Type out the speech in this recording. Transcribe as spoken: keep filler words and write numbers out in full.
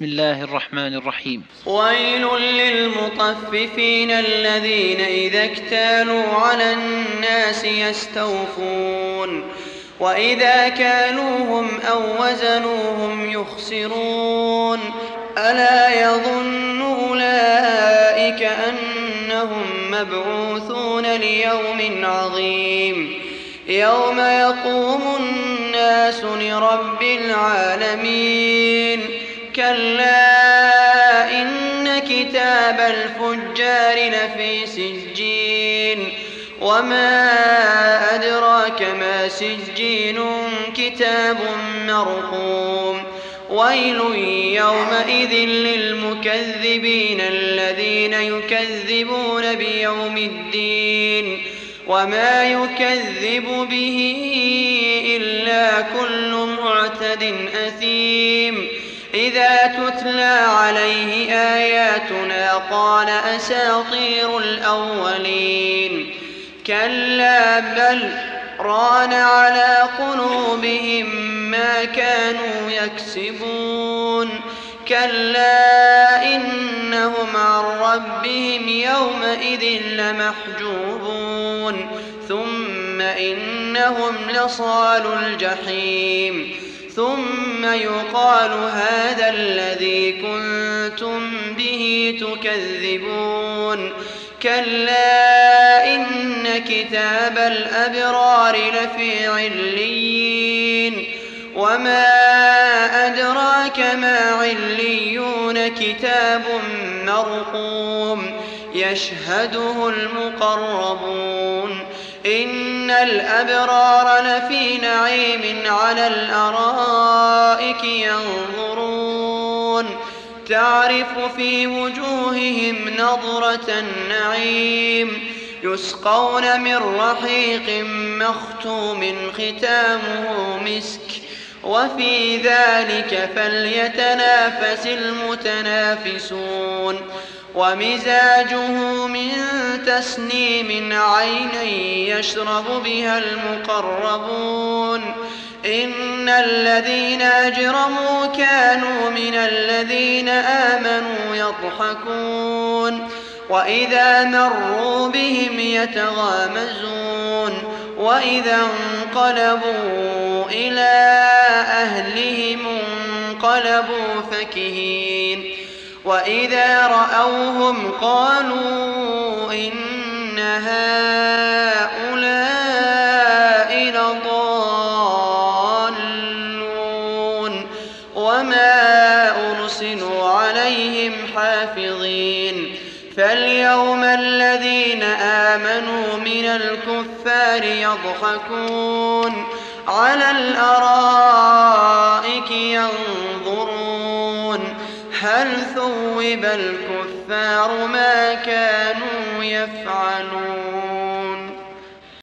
بسم الله الرحمن الرحيم. ويل للمطففين الذين إذا اكتالوا على الناس يستوفون وإذا كالوهم أو وزنوهم يخسرون ألا يظن أولئك أنهم مبعوثون ليوم عظيم يوم يقوم الناس لرب العالمين كلا إن كتاب الفجار لفي سجين وما أدراك ما سجين كتاب مرقوم ويل يومئذ للمكذبين الذين يكذبون بيوم الدين وما يكذب به إلا كل معتد أثيم إذا تتلى عليه آياتنا قال أساطير الأولين كلا بل ران على قلوبهم ما كانوا يكسبون كلا إنهم عن ربهم يومئذ لمحجوبون ثم إنهم لصال الجحيم ثم يقال هذا الذي كنتم به تكذبون كلا إن كتاب الأبرار لفي عليين وما أدراك ما عليون كتاب مرقوم يشهده المقربون إن الأبرار لفي نعيم على الأرائك ينظرون تعرف في وجوههم نضرة النعيم يسقون من رحيق مختوم ختامه مسك وفي ذلك فليتنافس المتنافسون ومزاجه من تسنيم عينا يشرب بها المقربون إن الذين أجرموا كانوا من الذين آمنوا يضحكون وإذا مروا بهم يتغامزون وإذا انقلبوا إلى أهلهم انقلبوا فكهين وإذا رأوهم قالوا إن هؤلاء لضالون وما أرسلوا عليهم حافظين فاليوم الذين آمنوا من الكفار يضحكون على الأرائك ينظرون هل ثوب الكفار ما كانوا يفعلون.